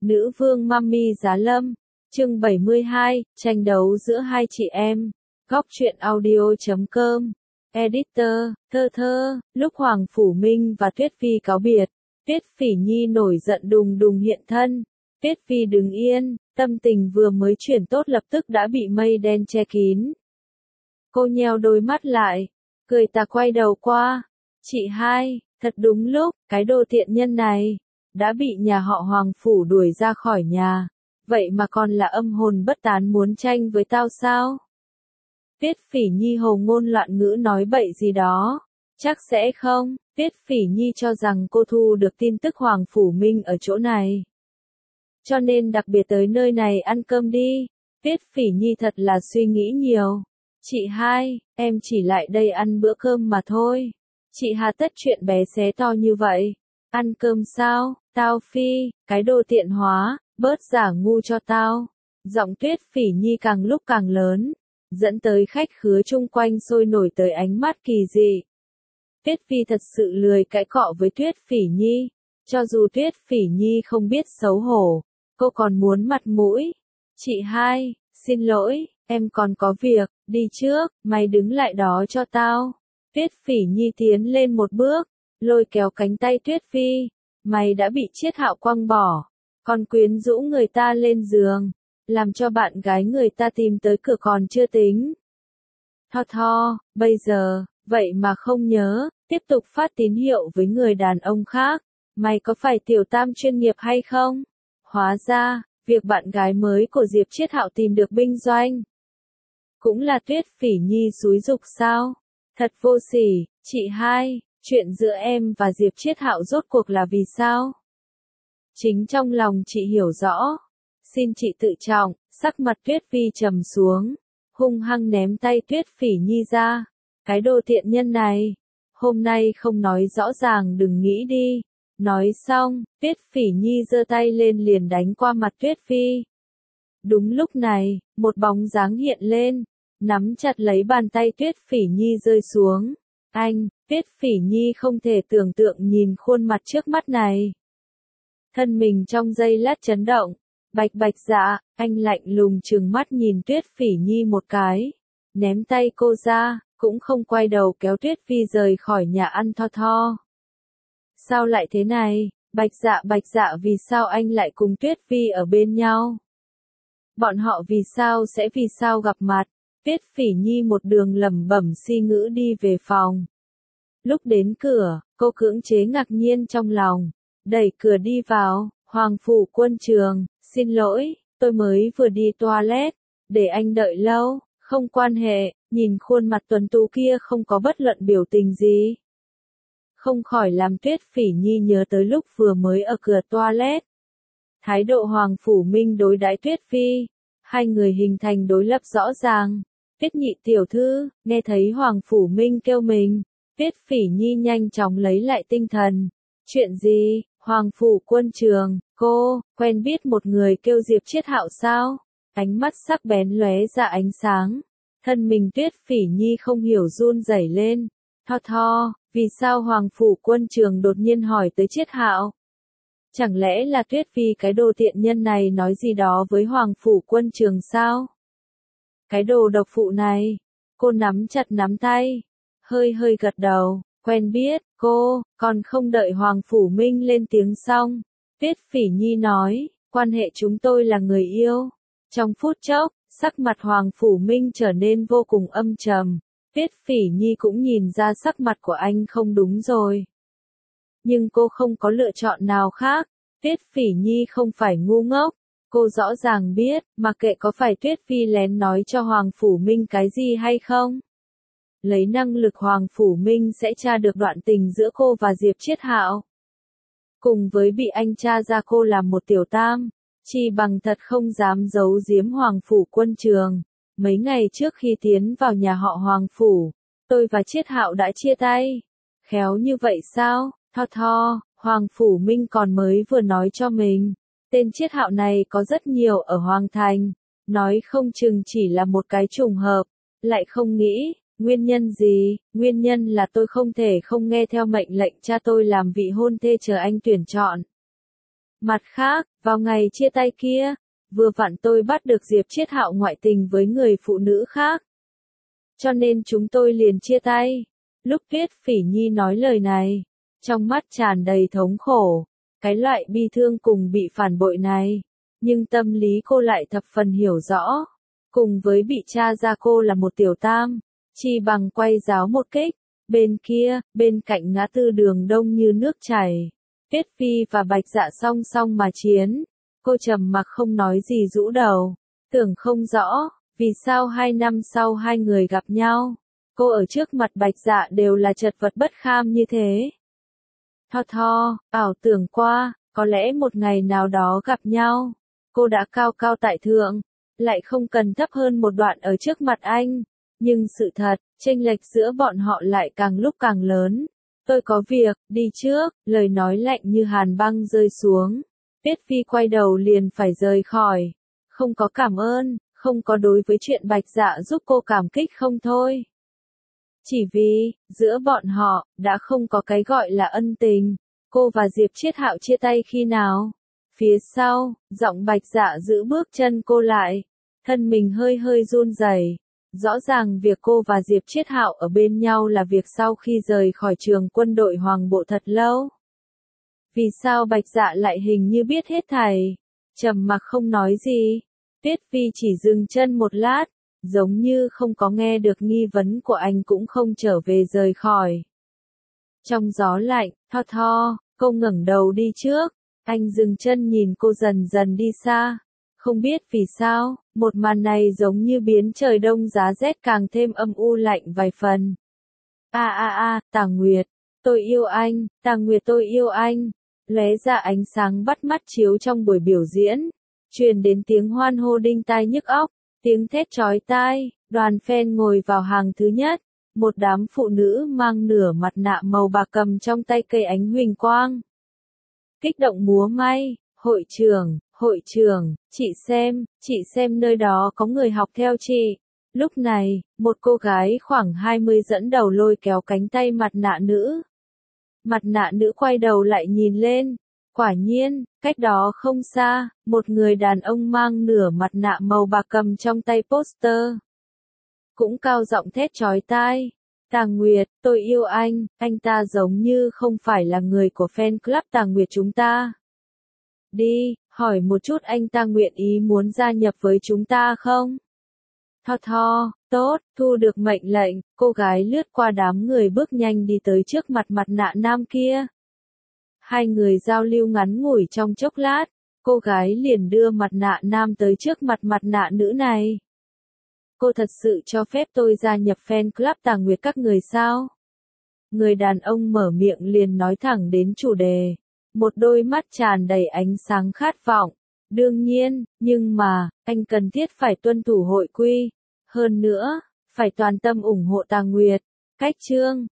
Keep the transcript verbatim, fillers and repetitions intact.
Nữ vương Mami Giá Lâm, chương bảy mươi hai, tranh đấu giữa hai chị em. Góc truyện audio chấm com. Editor, thơ thơ, lúc Hoàng Phủ Minh và Tuyết Phi cáo biệt, Tuyết Phỉ Nhi nổi giận đùng đùng hiện thân. Tuyết Phi đứng yên, tâm tình vừa mới chuyển tốt lập tức đã bị mây đen che kín. Cô nheo đôi mắt lại, cười tà quay đầu qua. Chị hai, thật đúng lúc, cái đồ tiện nhân này đã bị nhà họ Hoàng Phủ đuổi ra khỏi nhà, vậy mà còn là âm hồn bất tán muốn tranh với tao sao? Tuyết Phỉ Nhi hồ ngôn loạn ngữ nói bậy gì đó, chắc sẽ không. Tuyết Phỉ Nhi cho rằng cô thu được tin tức Hoàng Phủ Minh ở chỗ này, cho nên đặc biệt tới nơi này ăn cơm đi. Tuyết Phỉ Nhi thật là suy nghĩ nhiều. Chị hai, em chỉ lại đây ăn bữa cơm mà thôi. Chị hà tất chuyện bé xé to như vậy. Ăn cơm sao? Tao Phi, cái đồ tiện hóa, bớt giả ngu cho tao. Giọng Tuyết Phỉ Nhi càng lúc càng lớn, dẫn tới khách khứa chung quanh sôi nổi tới ánh mắt kỳ dị. Tuyết Phi thật sự lười cãi cọ với Tuyết Phỉ Nhi, cho dù Tuyết Phỉ Nhi không biết xấu hổ, cô còn muốn mặt mũi. Chị hai, xin lỗi, em còn có việc, đi trước, mày đứng lại đó cho tao. Tuyết Phỉ Nhi tiến lên một bước, lôi kéo cánh tay Tuyết Phi. Mày đã bị Triết Hạo quăng bỏ, còn quyến rũ người ta lên giường, làm cho bạn gái người ta tìm tới cửa còn chưa tính. Tho tho, bây giờ, vậy mà không nhớ, tiếp tục phát tín hiệu với người đàn ông khác. Mày có phải tiểu tam chuyên nghiệp hay không? Hóa ra, việc bạn gái mới của Diệp Triết Hạo tìm được binh doanh cũng là Tuyết Phỉ Nhi xúi giục sao? Thật vô sỉ. Chị hai, chuyện giữa em và Diệp Triết Hạo rốt cuộc là vì sao? Chính trong lòng chị hiểu rõ. Xin chị tự trọng. Sắc mặt Tuyết Phi trầm xuống, hung hăng ném tay Tuyết Phỉ Nhi ra. Cái đồ tiện nhân này, hôm nay không nói rõ ràng đừng nghĩ đi. Nói xong, Tuyết Phỉ Nhi giơ tay lên liền đánh qua mặt Tuyết Phi. Đúng lúc này, một bóng dáng hiện lên, nắm chặt lấy bàn tay Tuyết Phỉ Nhi rơi xuống. Anh, Tuyết Phỉ Nhi không thể tưởng tượng nhìn khuôn mặt trước mắt này. Thân mình trong giây lát chấn động. Bạch Bạch Dạ, anh lạnh lùng trừng mắt nhìn Tuyết Phỉ Nhi một cái, ném tay cô ra, cũng không quay đầu kéo Tuyết Phi rời khỏi nhà ăn Tho Tho. Sao lại thế này? Bạch Dạ Bạch Dạ, vì sao anh lại cùng Tuyết Phi ở bên nhau? Bọn họ vì sao sẽ vì sao gặp mặt? Tuyết Phỉ Nhi một đường lẩm bẩm si ngữ đi về phòng. Lúc đến cửa, cô cưỡng chế ngạc nhiên trong lòng, đẩy cửa đi vào. Hoàng Phủ Quân Trường, xin lỗi, tôi mới vừa đi toilet, để anh đợi lâu. Không quan hệ. Nhìn khuôn mặt tuấn tú kia không có bất luận biểu tình gì, không khỏi làm Tuyết Phỉ Nhi nhớ tới lúc vừa mới ở cửa toilet. Thái độ Hoàng Phủ Minh đối đãi Tuyết Phi, hai người hình thành đối lập rõ ràng. Tuyết Nhị tiểu thư, nghe thấy Hoàng Phủ Minh kêu mình, Tuyết Phỉ Nhi nhanh chóng lấy lại tinh thần. Chuyện gì? Hoàng Phủ Quân Trường, cô, quen biết một người kêu Diệp Triết Hạo sao? Ánh mắt sắc bén lóe ra ánh sáng. Thân mình Tuyết Phỉ Nhi không hiểu run rẩy lên. Tho tho, vì sao Hoàng Phủ Quân Trường đột nhiên hỏi tới Triết Hạo? Chẳng lẽ là Tuyết Phi cái đồ tiện nhân này nói gì đó với Hoàng Phủ Quân Trường sao? Cái đồ độc phụ này. Cô nắm chặt nắm tay, hơi hơi gật đầu. Quen biết, cô, còn không đợi Hoàng Phủ Minh lên tiếng xong. Tuyết Phỉ Nhi nói, quan hệ chúng tôi là người yêu. Trong phút chốc, sắc mặt Hoàng Phủ Minh trở nên vô cùng âm trầm. Tuyết Phỉ Nhi cũng nhìn ra sắc mặt của anh không đúng rồi. Nhưng cô không có lựa chọn nào khác. Tuyết Phỉ Nhi không phải ngu ngốc. Cô rõ ràng biết, mặc kệ có phải Tuyết Phi lén nói cho Hoàng Phủ Minh cái gì hay không. Lấy năng lực Hoàng Phủ Minh sẽ tra được đoạn tình giữa cô và Diệp Triết Hạo. Cùng với bị anh tra ra cô là một tiểu tam, chi bằng thật không dám giấu giếm Hoàng Phủ Quân Trường. Mấy ngày trước khi tiến vào nhà họ Hoàng Phủ, tôi và Triết Hạo đã chia tay. Khéo như vậy sao? Tho tho, Hoàng Phủ Minh còn mới vừa nói cho mình. Tên Triết Hạo này có rất nhiều ở Hoàng Thành. Nói không chừng chỉ là một cái trùng hợp. Lại không nghĩ, nguyên nhân gì? Nguyên nhân là tôi không thể không nghe theo mệnh lệnh cha tôi làm vị hôn thê chờ anh tuyển chọn. Mặt khác, vào ngày chia tay kia, vừa vặn tôi bắt được Diệp Chiết Hạo ngoại tình với người phụ nữ khác. Cho nên chúng tôi liền chia tay. Lúc Tuyết Phỉ Nhi nói lời này, trong mắt tràn đầy thống khổ, cái loại bi thương cùng bị phản bội này, nhưng tâm lý cô lại thập phần hiểu rõ. Cùng với bị tra ra cô là một tiểu tam, chi bằng quay giáo một kích. Bên kia, bên cạnh ngã tư đường đông như nước chảy, Tuyết Phi và Bạch Dạ song song mà chiến. Cô trầm mặc không nói gì, rũ đầu, tưởng không rõ, vì sao hai năm sau hai người gặp nhau, cô ở trước mặt Bạch Dạ đều là chật vật bất kham như thế. Tho tho, ảo tưởng qua, có lẽ một ngày nào đó gặp nhau, cô đã cao cao tại thượng, lại không cần thấp hơn một đoạn ở trước mặt anh. Nhưng sự thật, chênh lệch giữa bọn họ lại càng lúc càng lớn. Tôi có việc, đi trước, lời nói lạnh như hàn băng rơi xuống. Tuyết Phi quay đầu liền phải rời khỏi. Không có cảm ơn, không có đối với chuyện Bạch Dạ giúp cô cảm kích không thôi. Chỉ vì, giữa bọn họ, đã không có cái gọi là ân tình. Cô và Diệp Chiết Hạo chia tay khi nào? Phía sau, giọng Bạch Dạ giữ bước chân cô lại. Thân mình hơi hơi run rẩy. Rõ ràng việc cô và Diệp Chiết Hạo ở bên nhau là việc sau khi rời khỏi trường quân đội Hoàng Bộ thật lâu. Vì sao Bạch Dạ lại hình như biết hết thảy? Trầm mặc không nói gì. Tuyết Phi chỉ dừng chân một lát, giống như không có nghe được nghi vấn của anh cũng không trở về rời khỏi. Trong gió lạnh, tho tho, cô ngẩng đầu đi trước, anh dừng chân nhìn cô dần dần đi xa. Không biết vì sao, một màn này giống như biến trời đông giá rét càng thêm âm u lạnh vài phần. A a a, Tà Nguyệt, tôi yêu anh, Tà Nguyệt tôi yêu anh. Lóe ra ánh sáng bắt mắt chiếu trong buổi biểu diễn, truyền đến tiếng hoan hô đinh tai nhức óc, tiếng thét chói tai. Đoàn fan ngồi vào hàng thứ nhất, một đám phụ nữ mang nửa mặt nạ màu bạc cầm trong tay cây ánh huỳnh quang, kích động múa may. Hội trưởng, hội trưởng, chị xem, chị xem nơi đó có người học theo chị. Lúc này, một cô gái khoảng hai mươi dẫn đầu lôi kéo cánh tay mặt nạ nữ. Mặt nạ nữ quay đầu lại nhìn lên. Quả nhiên, cách đó không xa, một người đàn ông mang nửa mặt nạ màu bạc cầm trong tay poster. Cũng cao giọng thét chói tai. Tà Nguyệt, tôi yêu anh, anh ta giống như không phải là người của fan club Tà Nguyệt chúng ta. Đi, hỏi một chút anh ta nguyện ý muốn gia nhập với chúng ta không? Tho tho, tốt, thu được mệnh lệnh, cô gái lướt qua đám người bước nhanh đi tới trước mặt mặt nạ nam kia. Hai người giao lưu ngắn ngủi trong chốc lát, cô gái liền đưa mặt nạ nam tới trước mặt mặt nạ nữ này. Cô thật sự cho phép tôi gia nhập fan club Tà Nguyệt các người sao? Người đàn ông mở miệng liền nói thẳng đến chủ đề. Một đôi mắt tràn đầy ánh sáng khát vọng. Đương nhiên, nhưng mà, anh cần thiết phải tuân thủ hội quy. Hơn nữa, phải toàn tâm ủng hộ Tà Nguyệt. Cách chương,